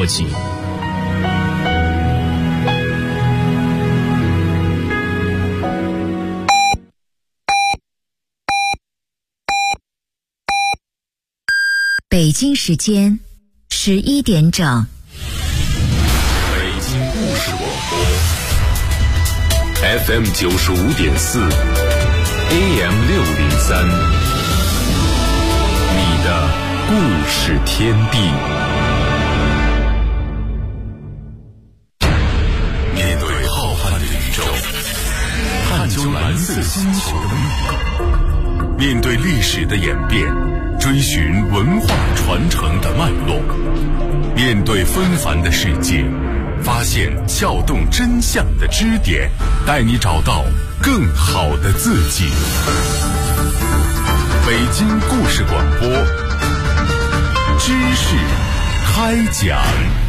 说起。 北京时间11点整。 北京故事广播 FM 95.4 AM 603，你的故事天地。面对浩瀚的宇宙，探究蓝色星球的秘密，面对历史的演变，追寻文化传承的脉络，面对纷繁的世界，发现撬动真相的支点，带你找到更好的自己。北京故事广播，知识开讲。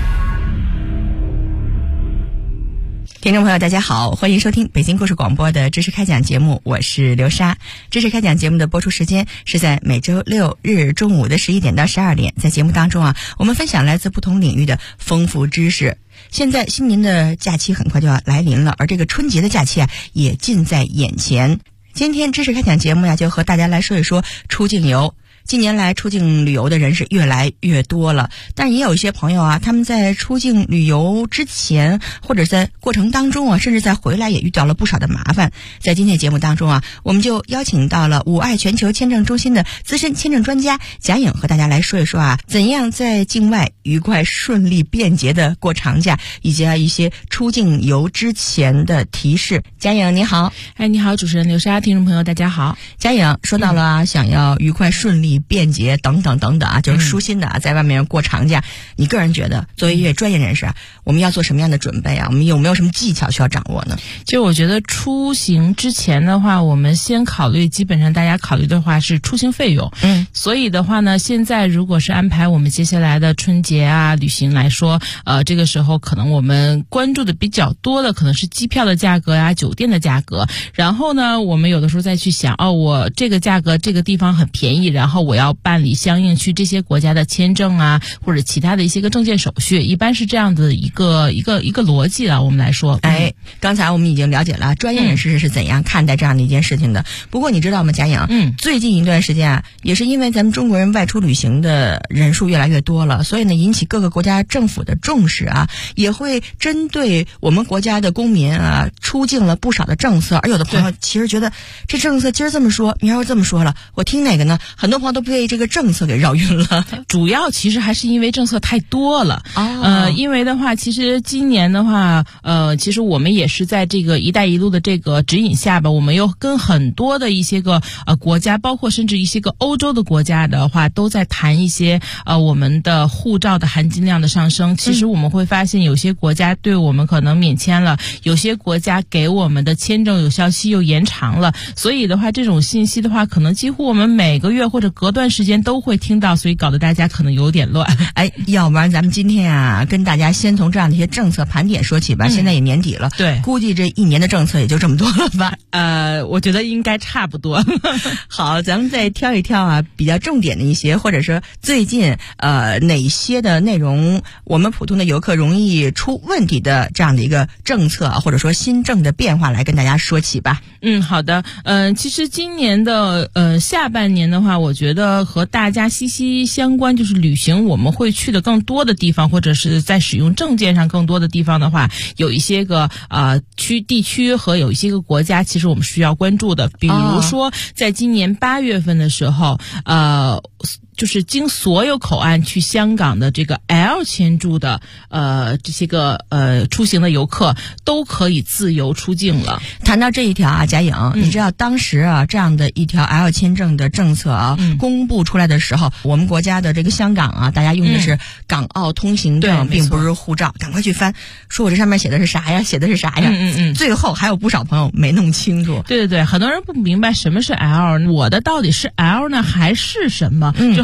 听众朋友大家好，欢迎收听北京故事广播的知识开讲节目，我是刘莎。知识开讲节目的播出时间是在每周六日中午的11点到12点。在节目当中我们分享来自不同领域的丰富知识。现在新年的假期很快就要来临了，而这个春节的假期也近在眼前。今天知识开讲节目就和大家来说一说出境游。近年来出境旅游的人是越来越多了，但也有一些朋友他们在出境旅游之前或者在过程当中甚至在回来也遇到了不少的麻烦。在今天节目当中我们就邀请到了五爱全球签证中心的资深签证专家贾颖，和大家来说一说怎样在境外愉快顺利便捷的过长假，以及一些出境游之前的提示。贾颖你好。 你好，主持人刘莎，听众朋友大家好。 贾颖说到了想要愉快顺利便捷等等等等就是舒心的在外面过长假，你个人觉得作为一位专业人士我们要做什么样的准备我们有没有什么技巧需要掌握呢？ 就我觉得出行之前的话，我们先考虑，基本上大家考虑的话是出行费用。所以的话呢，现在如果是安排我们接下来的春节旅行来说，这个时候可能我们关注的比较多的可能是机票的价格酒店的价格，然后呢我们有的时候再去想我这个价格这个地方很便宜，然后我要办理相应去这些国家的签证或者其他的一些个证件手续，一般是这样的一个逻辑我们来说。 刚才我们已经了解了专业人士是怎样看待这样的一件事情的。不过你知道吗，贾颖，最近一段时间也是因为咱们中国人外出旅行的人数越来越多了，所以呢引起各个国家政府的重视也会针对我们国家的公民出境了不少的政策。而有的朋友其实觉得这政策今儿这么说明儿又这么说了，我听哪个呢？很多朋友都被这个政策给绕晕了。 主要其实还是因为政策太多了。因为的话其实今年的话其实我们也是在这个一带一路的这个指引下我们又跟很多的一些个国家，包括甚至一些个欧洲的国家的话都在谈一些我们的护照的含金量的上升。其实我们会发现有些国家对我们可能免签了，有些国家给我们的签证有效期又延长了，所以的话这种信息的话可能几乎我们每个月或者隔段时间都会听到，所以搞得大家可能有点乱。 要不然咱们今天跟大家先从这样的一些政策盘点说起吧。现在也年底了， 对， 估计这一年的政策也就这么多了吧。 我觉得应该差不多。 好，咱们再挑一挑比较重点的一些，或者说最近哪些的内容我们普通的游客容易出问题的这样的一个政策或者说新政的变化来跟大家说起吧。 好的。其实今年的下半年的话，我觉得和大家息息相关，就是旅行我们会去的更多的地方，或者是在使用证件上更多的地方的话，有一些个地区和有一些个国家其实我们需要关注的。比如说在今年8月份的时候就是经所有口岸去香港的这个 L 签注的这些个出行的游客都可以自由出境了。 谈到这一条贾颖，你知道当时这样的一条 L 签证的政策公布出来的时候，我们国家的这个香港大家用的是港澳通行证，并不是护照。赶快去翻，说我这上面写的是啥呀？最后还有不少朋友没弄清楚。 对，很多人不明白什么是 L， 我的到底是 L 呢还是什么？就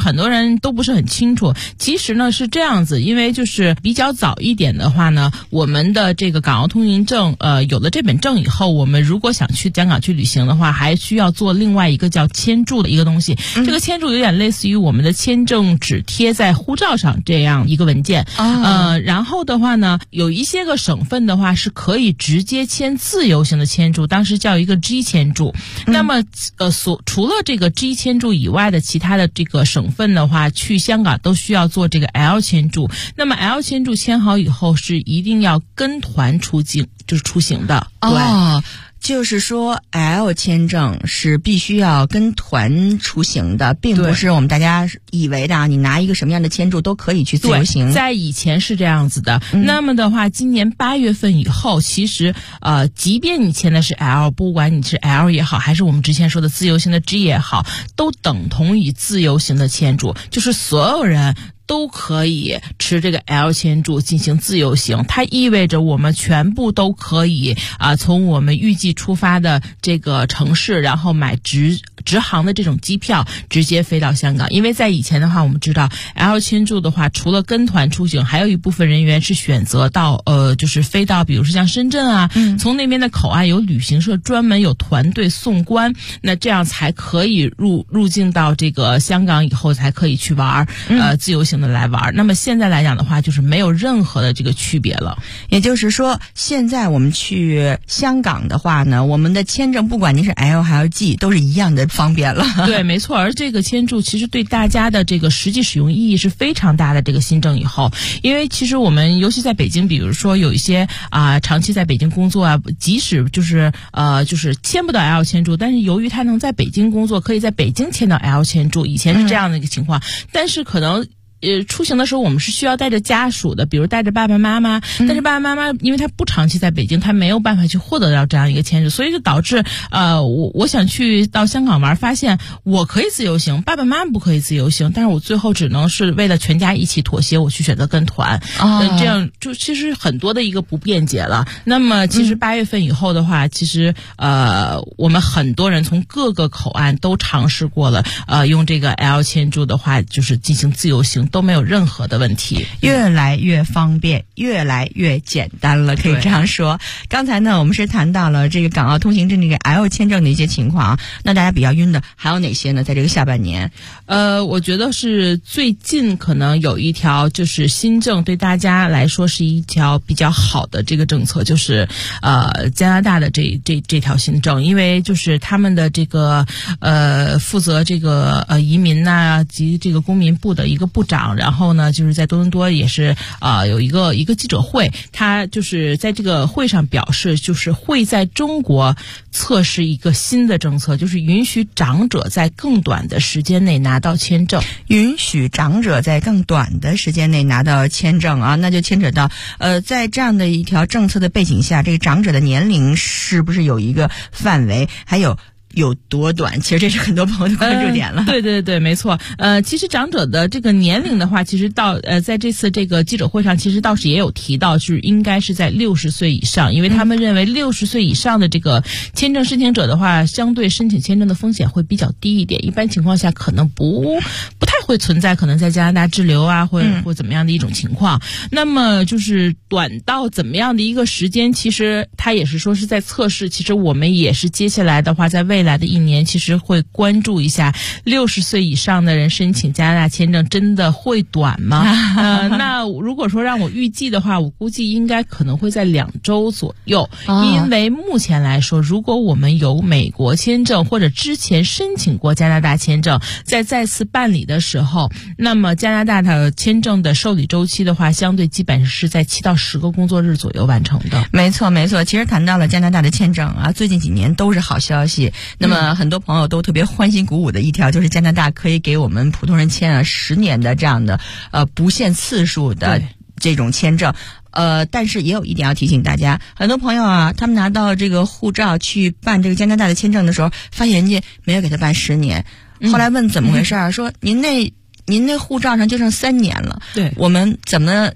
很多人都不是很清楚。其实呢是这样子，因为就是比较早一点的话呢，我们的这个港澳通行证有了这本证以后，我们如果想去香港去旅行的话，还需要做另外一个叫签注的一个东西。这个签注有点类似于我们的签证纸贴在护照上这样一个文件。然后的话呢，有一些个省份的话是可以直接签自由行的签注，当时叫一个 G 签注。那么除了这个 G 签注以外的其他的这个省份的话，去香港都需要做这个 L 签注。那么 L 签注签好以后是一定要跟团出境，就是出行的。对。 就是说 L 签证是必须要跟团出行的，并不是我们大家以为的你拿一个什么样的签注都可以去自由行。 在以前是这样子的。那么的话，今年8月份以后，其实即便你签的是 L， 不管你是 L 也好，还是我们之前说的自由行的 G 也好，都等同于自由行的签注，就是所有人都可以持这个 L 签注进行自由行。它意味着我们全部都可以从我们预计出发的这个城市，然后买直航的这种机票，直接飞到香港。因为在以前的话，我们知道 L 签注的话，除了跟团出行，还有一部分人员是选择到就是飞到比如说像深圳啊，从那边的口岸有旅行社专门有团队送关，那这样才可以入境到这个香港以后才可以去玩自由行的来玩。那么现在来讲的话，就是没有任何的这个区别了。 也就是说，现在我们去香港的话呢，我们的签证不管您是 L 还是 G 都是一样的方便了。 对，没错。而这个签注其实对大家的这个实际使用意义是非常大的。这个新政以后，因为其实我们尤其在北京，比如说有一些长期在北京工作即使就是签不到 L 签注，但是由于他能在北京工作，可以在北京签到 L 签注。以前是这样的一个情况，但是可能出行的时候我们是需要带着家属的，比如带着爸爸妈妈，但是爸爸妈妈因为他不长期在北京，他没有办法去获得到这样一个签注，所以就导致我想去到香港玩，发现我可以自由行，爸爸妈妈不可以自由行，但是我最后只能是为了全家一起妥协，我去选择跟团。这样就其实很多的一个不便捷了。那么其实8月份以后的话，其实我们很多人从各个口岸都尝试过了用这个 L 签注的话，就是进行自由行都没有任何的问题， 越来越方便，越来越简单了，可以这样说。刚才呢，我们是谈到了这个港澳通行证这个 L 签证的一些情况那大家比较晕的还有哪些呢？在这个下半年， 我觉得是最近可能有一条就是新政对大家来说是一条比较好的这个政策，就是加拿大的这条新政，因为就是他们的这个负责这个移民及这个公民部的一个部长。然后呢，就是在多伦多也是有一个记者会，他就是在这个会上表示，就是会在中国测试一个新的政策，就是允许长者在更短的时间内拿到签证。 允许长者在更短的时间内拿到签证那就牵扯到在这样的一条政策的背景下，这个长者的年龄是不是有一个范围，还有多短？其实这是很多朋友的关注点了。 对，没错。其实长者的这个年龄的话，其实到在这次这个记者会上，其实倒是也有提到，是应该是在60岁以上，因为他们认为60岁以上的这个签证申请者的话，相对申请签证的风险会比较低一点，一般情况下可能不太会存在可能在加拿大滞留或怎么样的一种情况。那么就是短到怎么样的一个时间，其实他也是说是在测试。其实我们也是接下来的话，在未来的一年，其实会关注一下60岁以上的人申请加拿大签证真的会短吗？那如果说让我预计的话，我估计应该可能会在2周左右。因为目前来说，如果我们有美国签证或者之前申请过加拿大签证，在再次办理的时候，那么加拿大的签证的受理周期的话，相对基本是在7到10个工作日左右完成的。 没错。其实谈到了加拿大的签证最近几年都是好消息。那么很多朋友都特别欢欣鼓舞的一条，就是加拿大可以给我们普通人签10年的这样的不限次数的这种签证。但是也有一点要提醒大家，很多朋友他们拿到这个护照去办这个加拿大的签证的时候，发现人家没有给他办10年，后来问怎么回事说您那护照上就剩3年了。 对， 我们怎么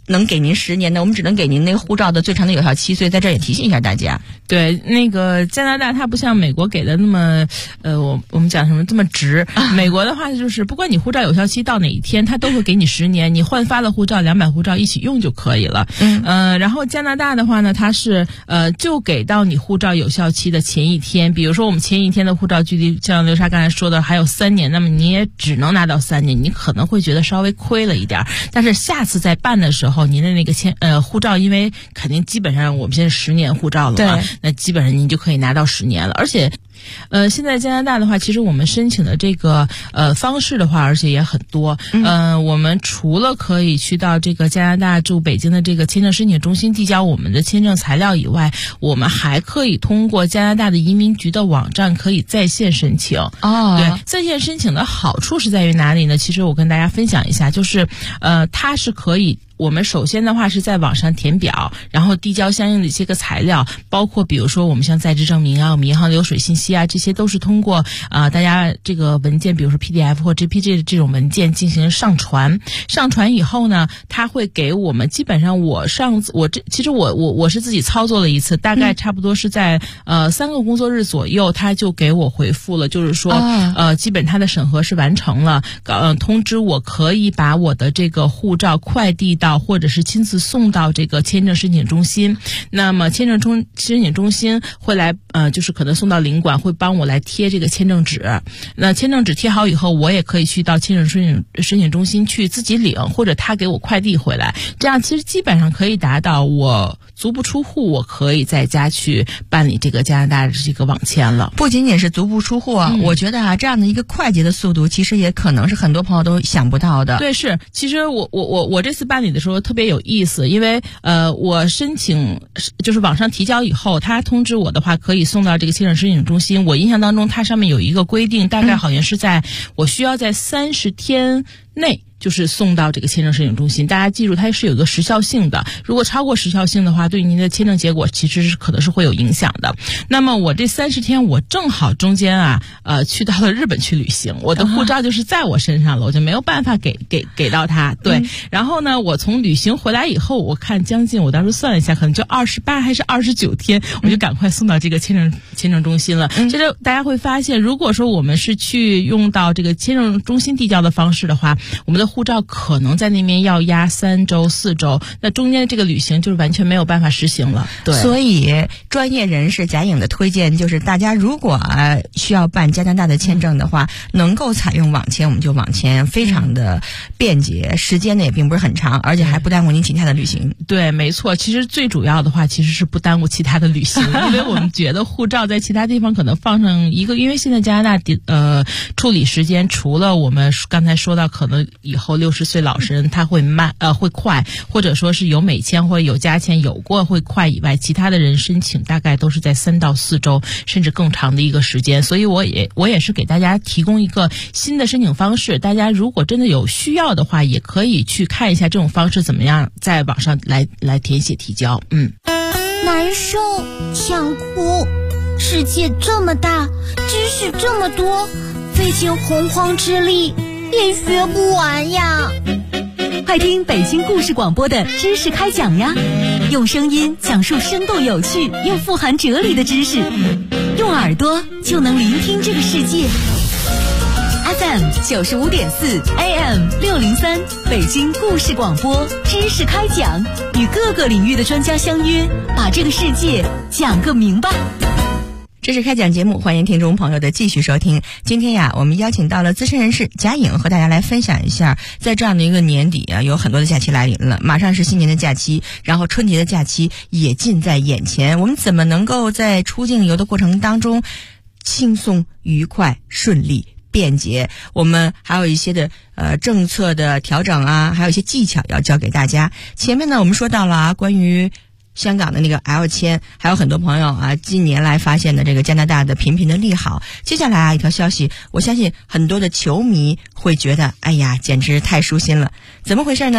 能给您10年的，我们只能给您那个护照的最长的有效期，所以在这儿也提醒一下大家。 对，那个加拿大它不像美国给的那么我们讲什么这么直。美国的话就是不管你护照有效期到哪一天，它都会给你10年，你换发了护照200护照一起用就可以了。然后加拿大的话呢，它是就给到你护照有效期的前一天，比如说我们前一天的护照距离像刘莎刚才说的还有3年，那么你也只能拿到3年，你可能会觉得稍微亏了一点，但是下次再办的时候，您的那个护照，因为肯定基本上我们现在10年护照了嘛，那基本上您就可以拿到10年了，而且。现在加拿大的话，其实我们申请的这个方式的话，而且也很多。我们除了可以去到这个加拿大驻北京的这个签证申请中心递交我们的签证材料以外，我们还可以通过加拿大的移民局的网站可以在线申请。对，在线申请的好处是在于哪里呢？其实我跟大家分享一下，就是它是可以。我们首先的话是在网上填表，然后递交相应的一些个材料，包括比如说我们像在职证明啊、我们银行流水信息啊，这些都是通过大家这个文件，比如说 PDF 或 JPG 的这种文件进行上传。上传以后呢，它会给我们基本上其实我是自己操作了一次，大概差不多是在3个工作日左右，它就给我回复了，就是说基本它的审核是完成了，通知我可以把我的这个护照快递到或者是亲自送到这个签证申请中心，那么签证申请中心会来就是可能送到领馆，会帮我来贴这个签证纸。那签证纸贴好以后，我也可以去到签证申请中心去自己领，或者他给我快递回来。这样其实基本上可以达到我足不出户，我可以在家去办理这个加拿大的这个网签了。 不仅仅是足不出户我觉得这样的一个快捷的速度，其实也可能是很多朋友都想不到的。 对，是，其实我这次办理的时候特别有意思，因为我申请就是网上提交以后，他通知我的话可以送到这个签证申请中心。我印象当中它上面有一个规定，大概好像是我需要在30天内就是送到这个签证申请中心。大家记住，它是有一个时效性的，如果超过时效性的话，对您的签证结果其实是可能是会有影响的。那么我这30天我正好中间去到了日本去旅行，我的护照就是在我身上了，我就没有办法给到他。对，然后呢，我从旅行回来以后，我看将近我当时算了一下，可能就28还是29天，我就赶快送到这个签证中心了。其实大家会发现，如果说我们是去用到这个签证中心递交的方式的话，我们的护照可能在那边要压3周4周，那中间的这个旅行就是完全没有办法实行了。对， 所以专业人士贾颖的推荐就是，大家如果需要办加拿大的签证的话，能够采用网签我们就网签，非常的便捷，时间呢也并不是很长，而且还不耽误您其他的旅行。 对，没错，其实最主要的话其实是不耽误其他的旅行，因为我们觉得护照在其他地方可能放上一个，因为现在加拿大处理时间除了我们刚才说到可能以后60岁老人他会会快，或者说是有美签或者有加签有过会快以外，其他的人申请大概都是在3到4周甚至更长的一个时间。所以我也是给大家提供一个新的申请方式，大家如果真的有需要的话，也可以去看一下这种方式怎么样在网上来填写提交。 难受，想哭，世界这么大，知识这么多，费尽洪荒之力也学不完呀。 快听北京故事广播的知识开讲呀，用声音讲述生动有趣又富含哲理的知识，用耳朵就能聆听这个世界。FM 95.4 AM 603，北京故事广播知识开讲，与各个领域的专家相约，把这个世界讲个明白。 知识开讲节目，欢迎听众朋友的继续收听。今天我们邀请到了资深人士贾颖，和大家来分享一下，在这样的一个年底有很多的假期来临了，马上是新年的假期，然后春节的假期也近在眼前，我们怎么能够在出境游的过程当中轻松愉快顺利便捷？我们还有一些的政策的调整还有一些技巧要教给大家。前面呢我们说到了关于香港的那个 L 签，还有很多朋友近年来发现的这个加拿大的频频的利好。接下来一条消息，我相信很多的球迷会觉得，哎呀，简直太舒心了。怎么回事呢？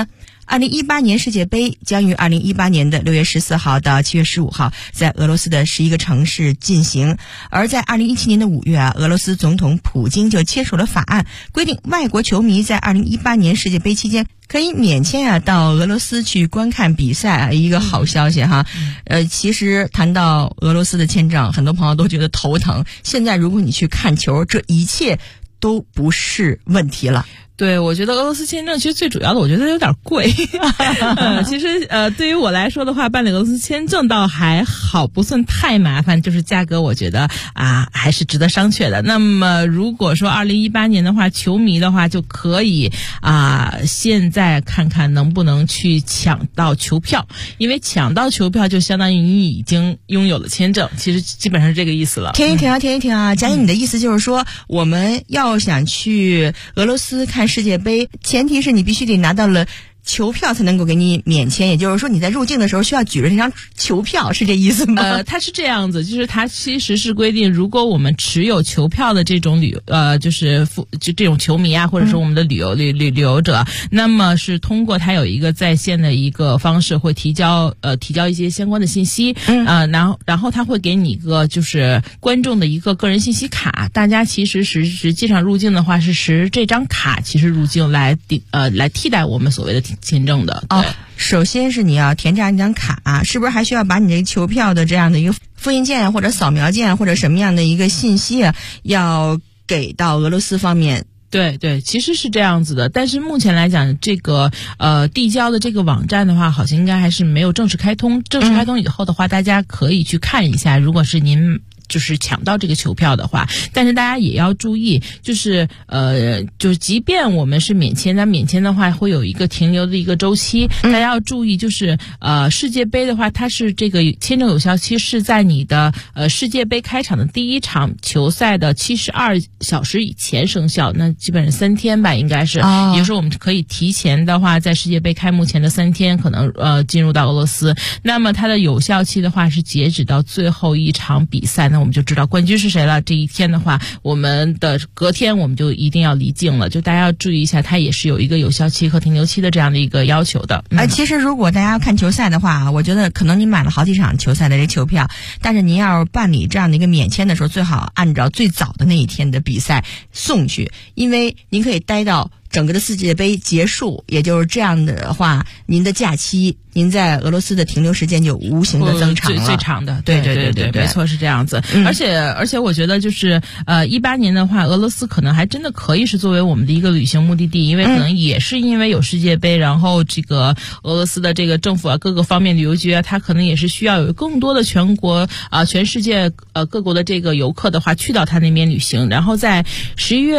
2018年世界杯将于2018年的6月14号到7月15号在俄罗斯的11个城市进行。而在2017年的5月俄罗斯总统普京就签署了法案，规定外国球迷在2018年世界杯期间可以免签到俄罗斯去观看比赛一个好消息哈。其实谈到俄罗斯的签证，很多朋友都觉得头疼。现在如果你去看球，这一切都不是问题了。 对，我觉得俄罗斯签证其实最主要的，我觉得有点贵。其实对于我来说的话，办理俄罗斯签证倒还好，不算太麻烦，就是价格我觉得还是值得商榷的。那么如果说2018年的话，球迷的话就可以现在看看能不能去抢到球票，因为抢到球票就相当于你已经拥有了签证，其实基本上是这个意思了。 停一停啊！佳颖，你的意思就是说，我们要想去俄罗斯看世界杯，前提是你必须得拿到了球票才能够给你免签，也就是说你在入境的时候需要举着那张球票，是这意思吗？ 它是这样子，就是它其实是规定，如果我们持有球票的这种就这种球迷或者说我们的旅游者，那么是通过它有一个在线的一个方式，会提交一些相关的信息，然后它会给你一个就是观众的一个个人信息卡，大家其实实际上入境的话是持这张卡其实入境来替代我们所谓的签证的。 首先是你要填这样一张卡，是不是还需要把你这个球票的这样的一个复印件或者扫描件或者什么样的一个信息要给到俄罗斯方面？ 对，其实是这样子的，但是目前来讲，这个递交的这个网站的话，好像应该还是没有正式开通。正式开通以后的话，大家可以去看一下，如果是您就是抢到这个球票的话，但是大家也要注意，就是即便我们是免签，但免签的话会有一个停留的一个周期，大家要注意，就是世界杯的话，它是这个签证有效期是在你的世界杯开场的第一场球赛的72小时以前生效，那基本上3天吧，应该是，也就是说我们可以提前的话，在世界杯开幕前的3天可能进入到俄罗斯，那么它的有效期的话是截止到最后一场比赛。那我们就知道冠军是谁了。这一天的话，我们的隔天我们就一定要离境了，就大家要注意一下，它也是有一个有效期和停留期的这样的一个要求的。 其实如果大家要看球赛的话，我觉得可能你买了好几场球赛的这球票，但是您要办理这样的一个免签的时候，最好按照最早的那一天的比赛送去，因为您可以待到整个的世界杯结束，也就是这样的话，您的假期，您在俄罗斯的停留时间就无形的增长了， 最长的。 对， 没错，是这样子。而且我觉得就是18年的话，俄罗斯可能还真的可以是作为我们的一个旅行目的地，因为可能也是因为有世界杯，然后这个俄罗斯的这个政府各个方面旅游局它可能也是需要有更多的全世界各国的这个游客的话去到它那边旅行。然后在11月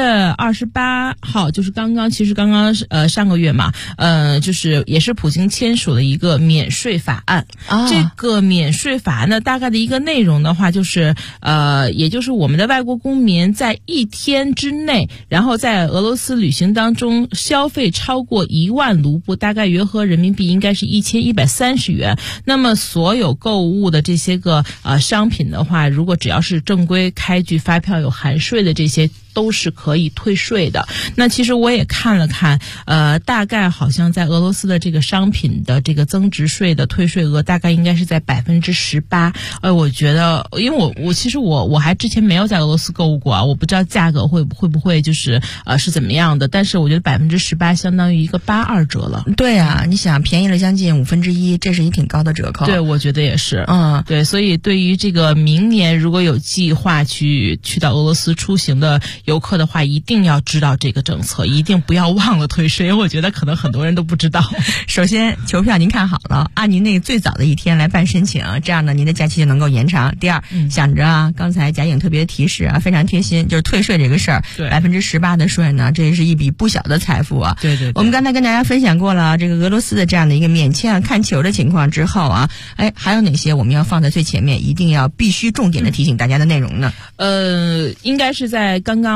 28号，就是刚刚上个月嘛，就是也是普京签署了一个免税法案。这个免税法案呢，大概的一个内容的话，就是也就是我们的外国公民在一天之内，然后在俄罗斯旅行当中消费超过1万卢布，大概约合人民币应该是1130元。那么所有购物的这些个商品的话，如果只要是正规开具发票有含税的这些，都是可以退税的。那其实我也看了看，大概好像在俄罗斯的这个商品的这个增值税的退税额大概应该是在18%。我觉得，因为我其实我还之前没有在俄罗斯购物过我不知道价格会不会就是是怎么样的，但是我觉得18%相当于一个82折了。 对啊，你想便宜了将近1/5，这是一挺高的折扣。 对，我觉得也是。对，所以对于这个明年如果有计划去到俄罗斯出行的游客的话，一定要知道这个政策，一定不要忘了退税。我觉得可能很多人都不知道。 首先，球票您看好了，按您那个最早的一天来办申请，这样呢您的假期就能够延长。第二，想着刚才贾颖特别提示非常贴心，就是退税这个事儿，18%的税呢，这也是一笔不小的财富啊。 对。 我们刚才跟大家分享过了这个俄罗斯的这样的一个免签看球的情况之后还有哪些我们要放在最前面，一定要必须重点的提醒大家的内容呢？ 应该是在刚刚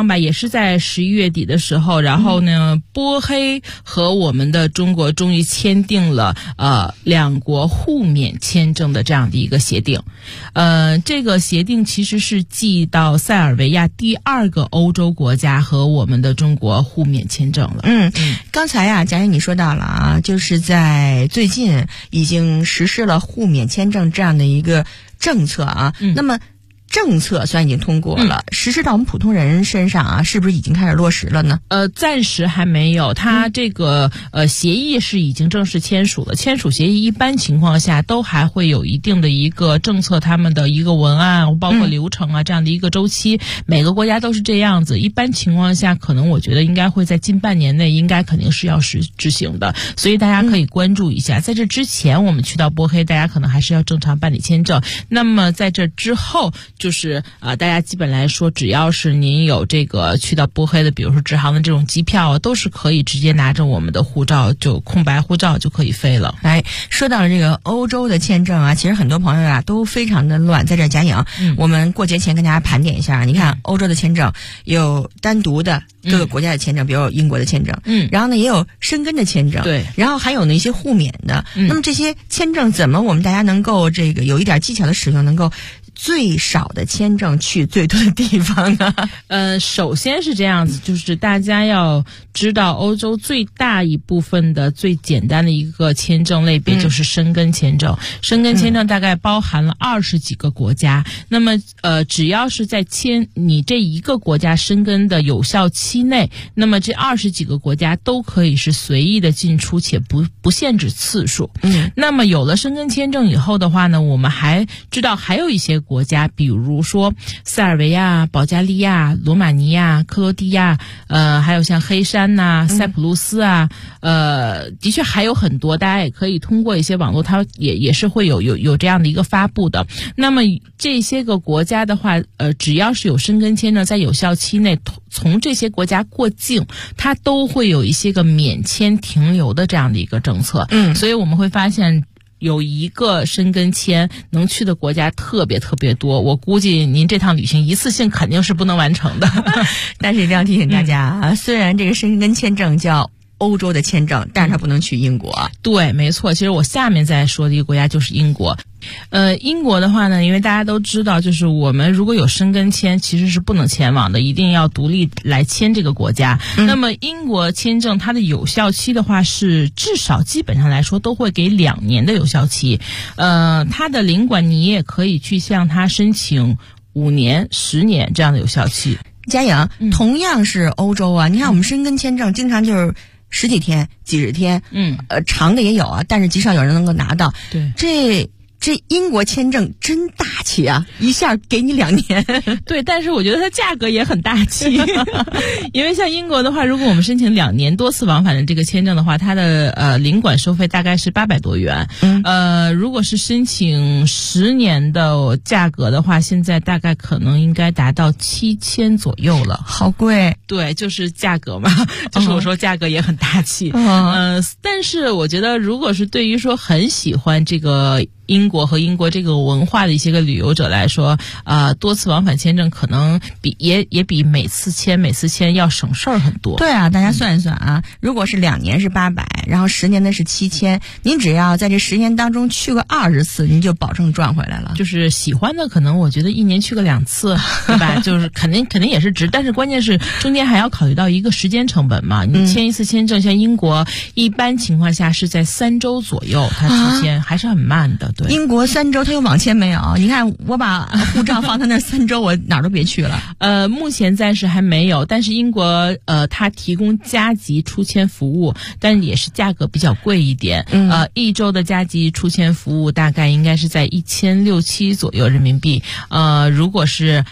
上吧，也是在11月底的时候，然后呢，波黑和我们的中国终于签订了两国互免签证的这样的一个协定。这个协定其实是继到塞尔维亚第2个欧洲国家和我们的中国互免签证了。 刚才呀，贾颖你说到了啊，就是在最近已经实施了互免签证这样的一个政策啊。那么政策虽然已经通过了，实施到我们普通人身上啊，是不是已经开始落实了呢？ 暂时还没有。它这个协议是已经正式签署了。签署协议一般情况下都还会有一定的一个政策，他们的一个文案，包括流程啊这样的一个周期。每个国家都是这样子。一般情况下，可能我觉得应该会在近半年内，应该肯定是要执行的。所以大家可以关注一下。在这之前，我们去到波黑，大家可能还是要正常办理签证。那么在这之后，就是大家基本来说，只要是您有这个去到波黑的，比如说直航的这种机票啊，都是可以直接拿着我们的护照，就空白护照就可以飞了。 说到了这个欧洲的签证啊，其实很多朋友啊都非常的乱。在这贾颖，我们过节前跟大家盘点一下。你看欧洲的签证有单独的各个国家的签证，比如有英国的签证，然后呢也有申根的签证， 对， 然后还有呢一些互免的。那么这些签证怎么我们大家能够这个有一点技巧的使用，能够最少的签证去最多的地方呢？ 首先是这样子，就是大家要知道，欧洲最大一部分的最简单的一个签证类别就是申根签证。申根签证大概包含了20几个国家。那么只要是在你这一个国家申根的有效期内，那么这20几个国家都可以是随意的进出，且不限制次数。那么有了申根签证以后的话呢，我们还知道还有一些国家，比如说塞尔维亚、保加利亚、罗马尼亚、克罗地亚，还有像黑山呐、塞浦路斯啊，的确还有很多，大家也可以通过一些网络，它也是会有这样的一个发布的。那么这些个国家的话，只要是有申根签证在有效期内，从这些国家过境，它都会有一些个免签停留的这样的一个政策。所以我们会发现，有一个申根签能去的国家特别特别多，我估计您这趟旅行一次性肯定是不能完成的。 但是一定要提醒大家啊，虽然这个申根签证叫欧洲的签证，但是它不能去英国。 对，没错。其实我下面再说的一个国家就是英国。英国的话呢，因为大家都知道，就是我们如果有申根签，其实是不能前往的，一定要独立来签这个国家。那么英国签证它的有效期的话是至少基本上来说都会给2年的有效期。它的领馆你也可以去向它申请5年、10年这样的有效期。 嘉颖，同样是欧洲啊，你看我们申根签证经常就是10几天、几十天，长的也有啊，但是极少有人能够拿到。 对， 这英国签证真大气啊，一下给你2年。 对，但是我觉得它价格也很大气。因为像英国的话，如果我们申请2年多次往返的这个签证的话，它的领馆收费大概是800多元。如果是申请10年的价格的话，现在大概可能应该达到7000左右了。 好贵。 对，就是价格嘛，就是我说价格也很大气。但是我觉得如果是对于说很喜欢这个英国和英国这个文化的一些个旅游者来说，多次往返签证可能也比每次签要省事儿很多。 对啊，大家算一算啊，如果是2年是800，然后10年的是7000，您只要在这10年当中去个20次，您就保证赚回来了。 就是喜欢的，可能我觉得1年去个2次，对吧？就是肯定也是值，但是关键是中间还要考虑到一个时间成本嘛。你签一次签证，像英国一般情况下是在3周左右，它出签还是很慢的。对， 英国3周它有网签没有？你看我把护照放在那3周，我哪儿都别去了。 目前暂时还没有，但是英国它提供加急出签服务，但也是价格比较贵一点。1周的加急出签服务大概应该是在1600-1700左右人民币。如果是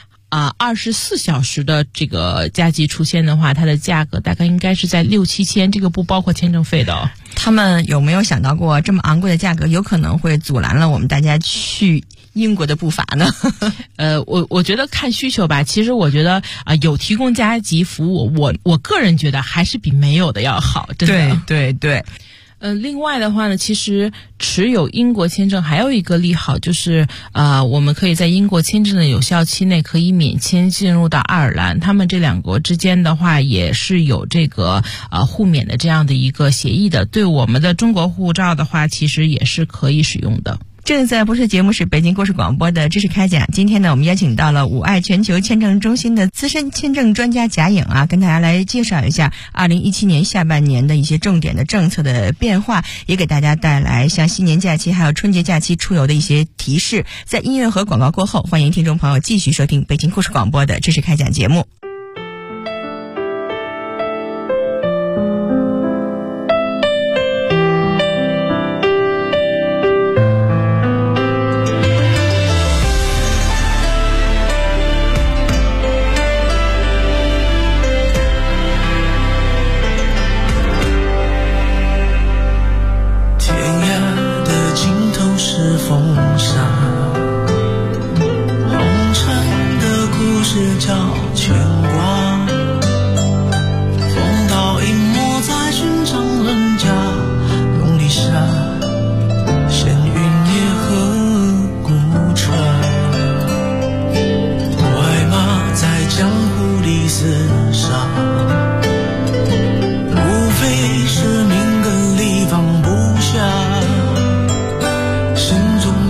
24小时的这个加急出签的话，它的价格大概应该是在6-7千，这个不包括签证费的哦。 他们有没有想到过这么昂贵的价格有可能会阻拦了我们大家去英国的步伐呢？ 我觉得看需求吧。其实我觉得有提供加急服务，我个人觉得还是比没有的要好，真的。 对。 另外的话呢，其实持有英国签证还有一个利好，就是我们可以在英国签证的有效期内可以免签进入到爱尔兰，他们这两国之间的话也是有这个互免的这样的一个协议的，对我们的中国护照的话其实也是可以使用的。 正在播出的节目是北京故事广播的知识开讲。今天呢，我们邀请到了5爱全球签证中心的资深签证专家贾颖跟大家来介绍一下2017年下半年的一些重点的政策的变化，也给大家带来像新年假期还有春节假期出游的一些提示。在音乐和广告过后，欢迎听众朋友继续收听北京故事广播的知识开讲节目。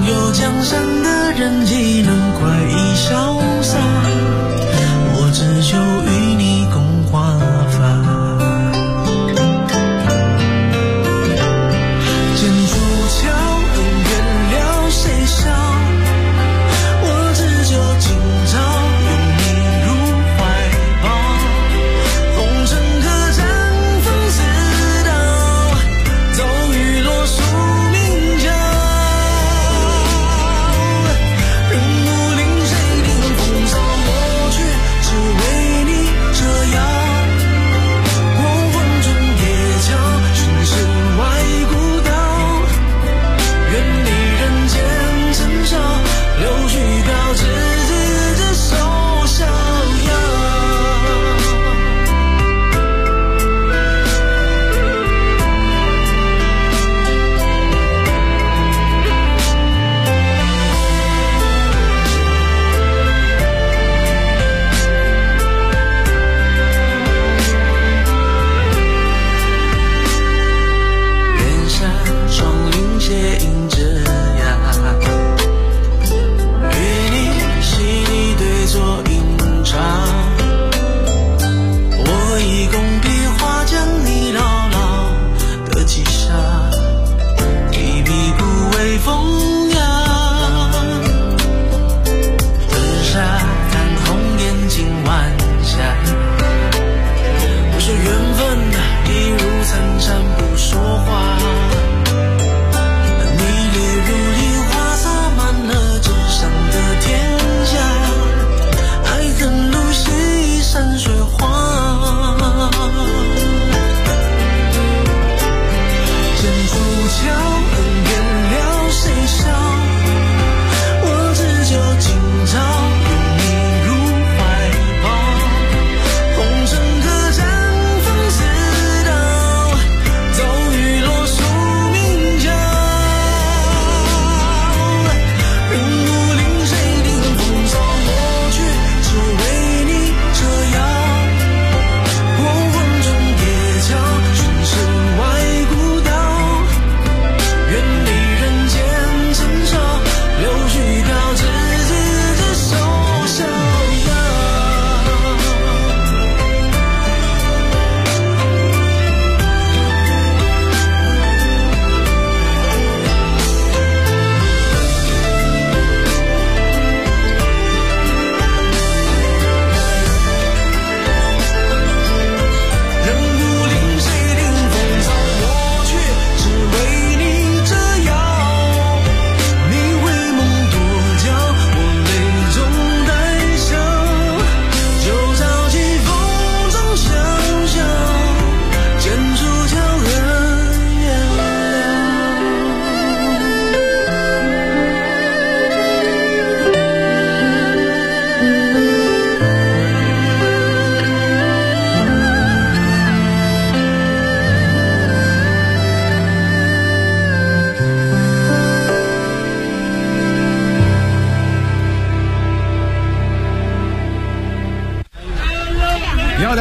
人岂能快意潇洒，我只求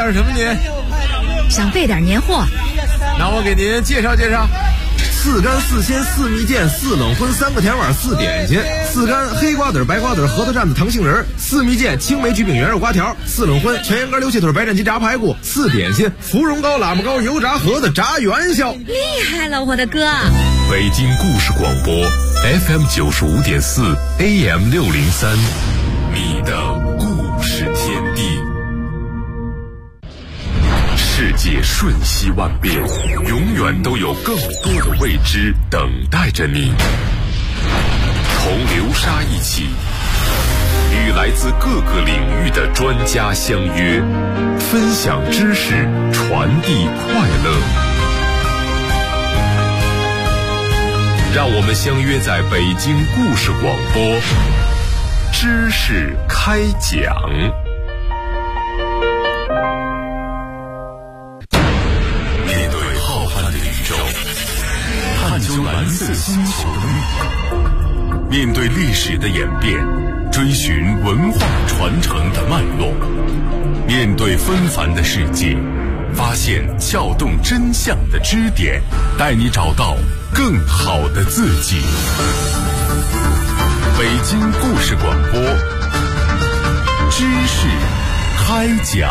点什么您？ 想备点年货。 那我给您介绍介绍。4干4鲜4蜜饯4冷荤3个甜碗4点心，4干黑瓜子白瓜子核桃蘸子糖杏仁，4蜜饯青梅橘饼圆肉瓜条，4冷荤全羊肝溜气腿白斩鸡炸排骨，4点心芙蓉糕喇嘛糕油炸盒子炸元宵。 厉害了，我的哥！ 北京故事广播 FM 95.4 AM 603，你的故事天地。世界瞬息万变，永远都有更多的未知等待着你。同流沙一起，与来自各个领域的专家相约，分享知识，传递快乐。让我们相约在北京故事广播，知识开讲。面对浩瀚的宇宙，探究蓝色星球的密码，面对历史的演变，追寻文化传承的脉络，面对纷繁的世界，发现撬动真相的支点，带你找到更好的自己。北京故事广播，知识开讲。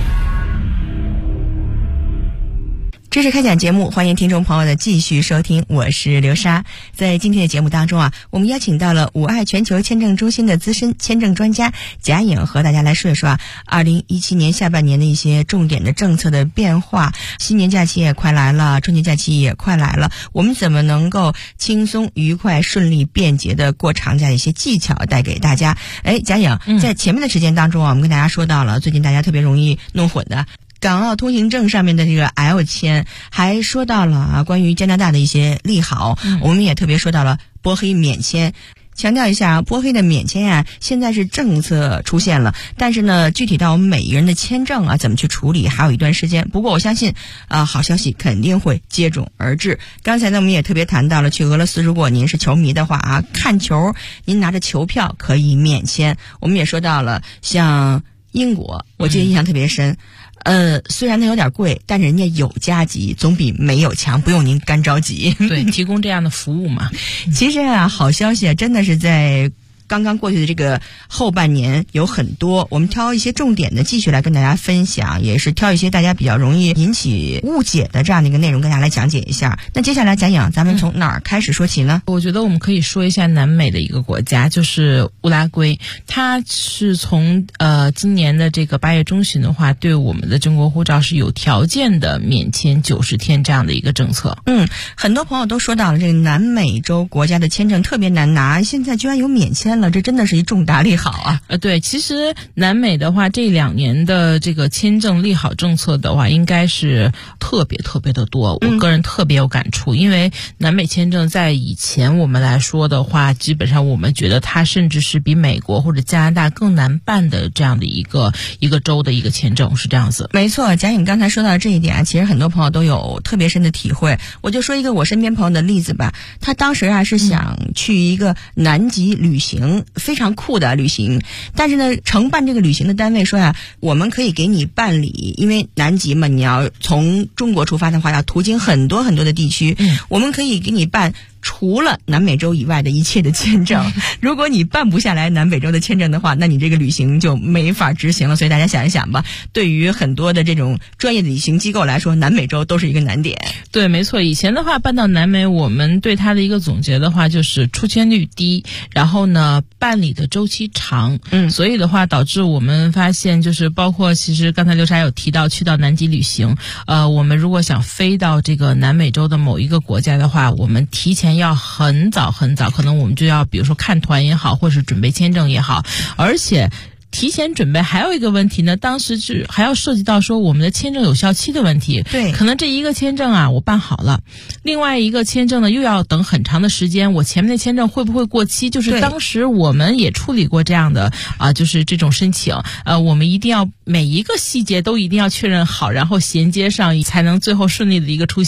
知识开讲节目，欢迎听众朋友的继续收听，我是刘莎。在今天的节目当中啊，我们邀请到了五爱全球签证中心的资深签证专家贾颖，和大家来说一说2017年下半年的一些重点的政策的变化。新年假期也快来了，春节假期也快来了，我们怎么能够轻松愉快顺利便捷的过长假的一些技巧带给大家。贾颖，在前面的时间当中啊，我们跟大家说到了最近大家特别容易弄混的港澳通行证上面的这个 L 签，还说到了关于加拿大的一些利好，我们也特别说到了波黑免签。强调一下波黑的免签啊，现在是政策出现了，但是呢，具体到我们每一个人的签证啊怎么去处理，还有一段时间。不过我相信好消息肯定会接踵而至。刚才呢，我们也特别谈到了去俄罗斯，如果您是球迷的话啊，看球您拿着球票可以免签。我们也说到了像英国，我记得印象特别深。虽然它有点贵，但人家有加急，总比没有强，不用您干着急。 对，提供这样的服务嘛。 其实啊，好消息啊，真的是在刚刚过去的这个后半年有很多，我们挑一些重点的继续来跟大家分享，也是挑一些大家比较容易引起误解的这样的一个内容跟大家来讲解一下。那接下来贾颖，咱们从哪儿开始说起呢？ 我觉得我们可以说一下南美的一个国家，就是乌拉圭。它是从今年的这个8月中旬的话，对我们的中国护照是有条件的免签90天这样的一个政策。 很多朋友都说到了这个南美洲国家的签证特别难拿，现在居然有免签了，这真的是一重大利好啊！ 对，其实南美的话，这2年的这个签证利好政策的话，应该是特别特别的多。我个人特别有感触，因为南美签证在以前我们来说的话，基本上我们觉得它甚至是比美国或者加拿大更难办的这样的一个州的一个签证，是这样子。 没错，贾颖刚才说到这一点啊，其实很多朋友都有特别深的体会。我就说一个我身边朋友的例子吧，他当时啊是想去一个南极旅行，非常酷的旅行，但是呢，承办这个旅行的单位说呀，我们可以给你办理，因为南极嘛，你要从中国出发的话，要途经很多很多的地区，我们可以给你办除了南美洲以外的一切的签证。如果你办不下来南美洲的签证的话，那你这个旅行就没法执行了。所以大家想一想吧，对于很多的这种专业的旅行机构来说，南美洲都是一个难点。 对，没错。以前的话办到南美，我们对它的一个总结的话就是出签率低，然后呢办理的周期长。所以的话导致我们发现，就是包括其实刚才刘莎有提到去到南极旅行，我们如果想飞到这个南美洲的某一个国家的话，我们提前要很早很早，可能我们就要比如说看团也好，或是准备签证也好，而且提前准备还有一个问题呢，当时是还要涉及到说我们的签证有效期的问题。 对， 可能这一个签证啊我办好了，另外一个签证呢又要等很长的时间，我前面的签证会不会过期？就是当时我们也处理过这样的就是这种申请，我们一定要每一个细节都一定要确认好，然后衔接上才能最后顺利的一个出行。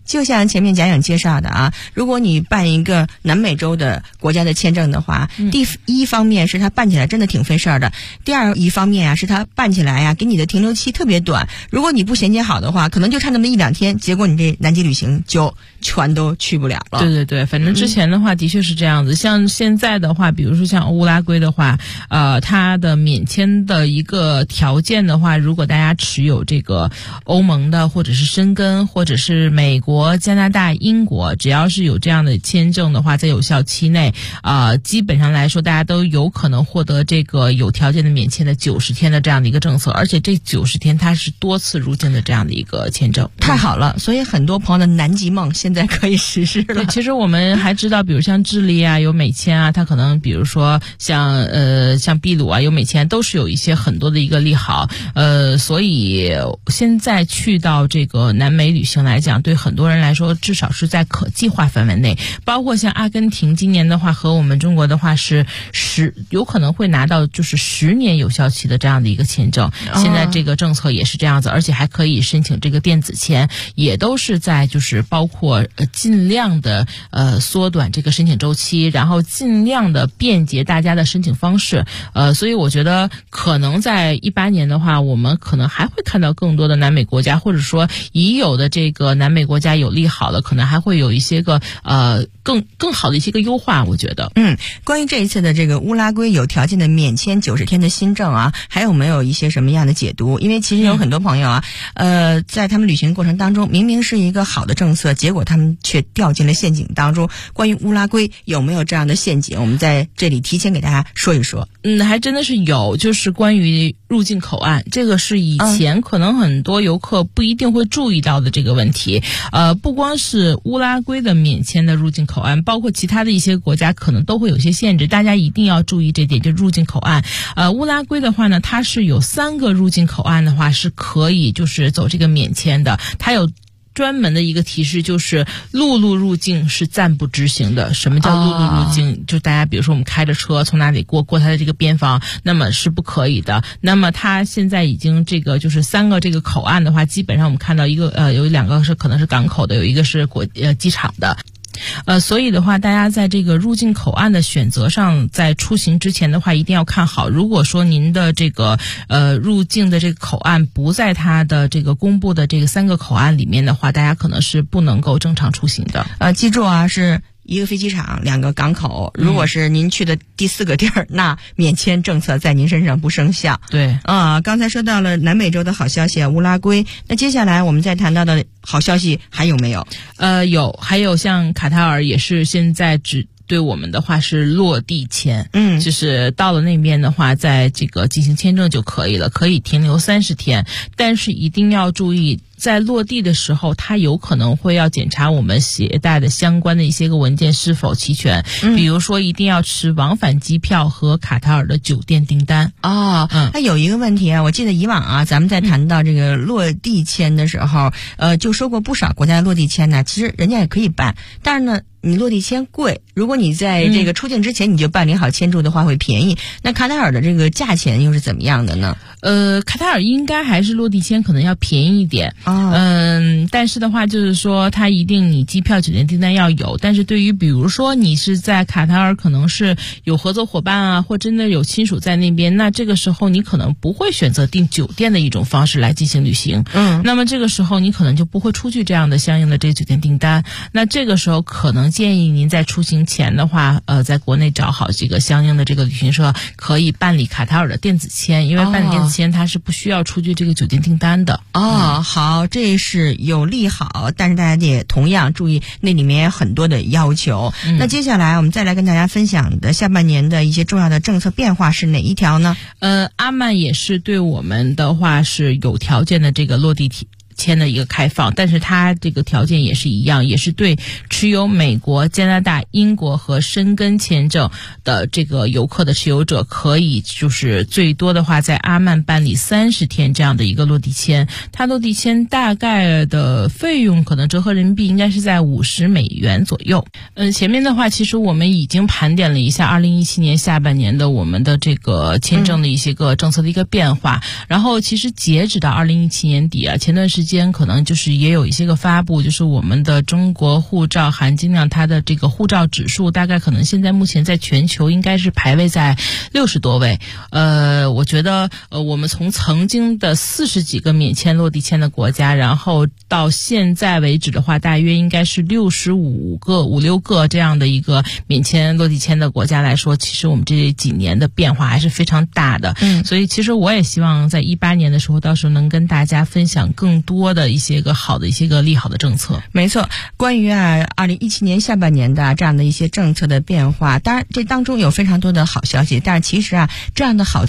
就像前面贾颖介绍的啊，如果你办一个南美洲的国家的签证的话，第一方面是它办起来真的挺费事儿的，第二一方面啊是它办起来啊给你的停留期特别短，如果你不衔接好的话，可能就差那么1-2天，结果你这南极旅行就全都去不了了。 对对对，反正之前的话的确是这样子。像现在的话，比如说像乌拉圭的话，它的免签的一个条件的话，如果大家持有这个欧盟的或者是申根或者是美国、加拿大、英国，只要是有这样的签证的话，在有效期内，基本上来说大家都有可能获得这个有条件的免签的90天的这样的一个政策，而且这90天它是多次入境的这样的一个签证。 太好了，所以很多朋友的南极梦现在可以实施了。 对，其实我们还知道，比如像智利啊有美签啊，它可能比如说像秘鲁啊有美签，都是有一些很多的一个利好。所以现在去到这个南美旅行来讲，对很多人来说至少是在可计划范围内。包括像阿根廷今年的话和我们中国的话是有可能会拿到就是10年有效期的这样的一个签证。现在这个政策也是这样子，而且还可以申请这个电子签，也都是在就是包括尽量的缩短这个申请周期，然后尽量的便捷大家的申请方式。所以我觉得可能在18年的话，我们可能还会看到更多的南美国家，或者说已有的这个南美国家有利好了，可能还会有一些个更好的一些个优化，我觉得。 关于这一次的这个乌拉圭有条件的免签90天的新政啊，还有没有一些什么样的解读？因为其实有很多朋友啊，在他们旅行过程当中，明明是一个好的政策，结果他们却掉进了陷阱当中。关于乌拉圭有没有这样的陷阱？我们在这里提前给大家说一说。 还真的是有，就是关于入境口岸，这个是以前可能很多游客不一定会注意到的这个问题。不光是乌拉圭的免签的入境口岸，包括其他的一些国家可能都会有些限制，大家一定要注意这点，就入境口岸。乌拉圭的话呢，它是有3个入境口岸的话是可以就是走这个免签的，它有专门的一个提示，就是陆路入境是暂不执行的。什么叫陆路入境？就大家比如说我们开着车从哪里过它的这个边防，那么是不可以的。那么它现在已经这个就是3个这个口岸的话，基本上我们看到一个有2个是可能是港口的，有一个是机场的。所以的话，大家在这个入境口岸的选择上，在出行之前的话，一定要看好。如果说您的这个入境的这个口岸不在它的这个公布的这个3个口岸里面的话，大家可能是不能够正常出行的。 记住啊，是1个飞机场2个港口，如果是您去的第4个地儿，那免签政策在您身上不生效。 对刚才说到了南美洲的好消息乌拉圭，那接下来我们再谈到的好消息还有没有？ 还有像卡塔尔也是现在对我们的话是落地签，就是到了那边的话，在这个进行签证就可以了，可以停留30天，但是一定要注意，在落地的时候，它有可能会要检查我们携带的相关的一些个文件是否齐全，比如说一定要持往返机票和卡塔尔的酒店订单。 那有一个问题啊，我记得以往啊，咱们在谈到这个落地签的时候，就说过不少国家的落地签呢，其实人家也可以办，但是呢，你落地签贵，如果你在这个出境之前你就办理好签注的话会便宜。那卡塔尔的这个价钱又是怎么样的呢？ 卡塔尔应该还是落地签可能要便宜一点。但是的话就是说它一定你机票酒店订单要有，但是对于比如说你是在卡塔尔可能是有合作伙伴啊，或真的有亲属在那边，那这个时候你可能不会选择订酒店的一种方式来进行旅行。那么这个时候你可能就不会出具这样的相应的这个酒店订单。那这个时候可能建议您在出行前的话，在国内找好这个相应的这个旅行社，可以办理卡塔尔的电子签，因为办理电子签它是不需要出具这个酒店订单的。 好，这是有利好，但是大家也同样注意，那里面有很多的要求。那接下来我们再来跟大家分享的下半年的一些重要的政策变化是哪一条呢？ 阿曼也是对我们的话是有条件的这个落地签的一个开放，但是它这个条件也是一样，也是对持有美国、加拿大、英国和申根签证的这个游客的持有者，可以就是最多的话在阿曼办理30天这样的一个落地签。它落地签大概的费用可能折合人民币应该是在50美元左右。前面的话其实我们已经盘点了一下2017年下半年的我们的这个签证的一些个政策的一个变化，然后其实截止到2017年底啊，前段时间间可能就是也有一些个发布，就是我们的中国护照含金量，它的这个护照指数大概可能现在目前在全球应该是排位在60多位。我觉得我们从曾经的40几个免签落地签的国家，然后到现在为止的话，大约应该是65个、5-6个这样的一个免签落地签的国家来说，其实我们这几年的变化还是非常大的。所以其实我也希望在18年的时候，到时候能跟大家分享更多的一些个好的一些个利好的政策。 没错，关于2017年下半年的这样的一些政策的变化，当然这当中有非常多的好消息，但是其实这样的好